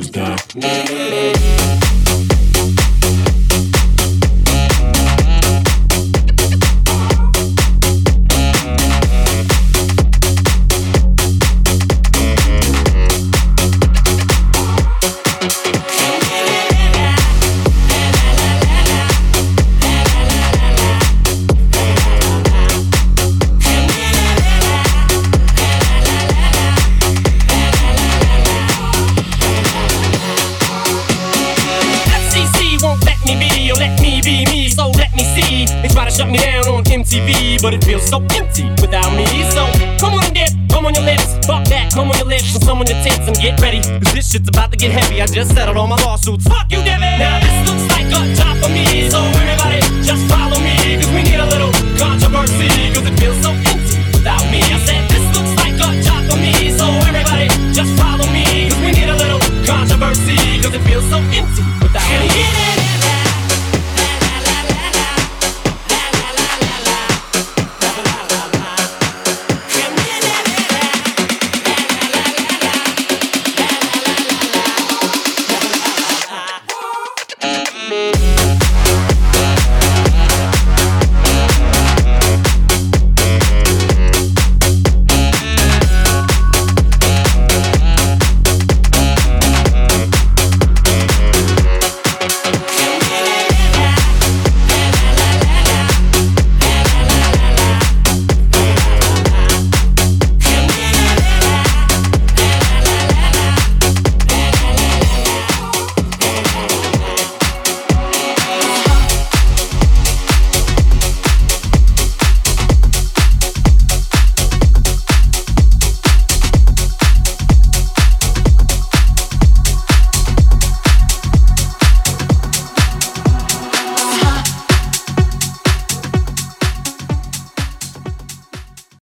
superstar. Shut me down on MTV, but it feels so empty without me. So come on and dip, come on your lips, fuck that, come on your lips, and some on your tits, and get ready, cause this shit's about to get heavy. I just settled all my lawsuits. Fuck you, Devin. Now this looks like a job for me, so everybody just follow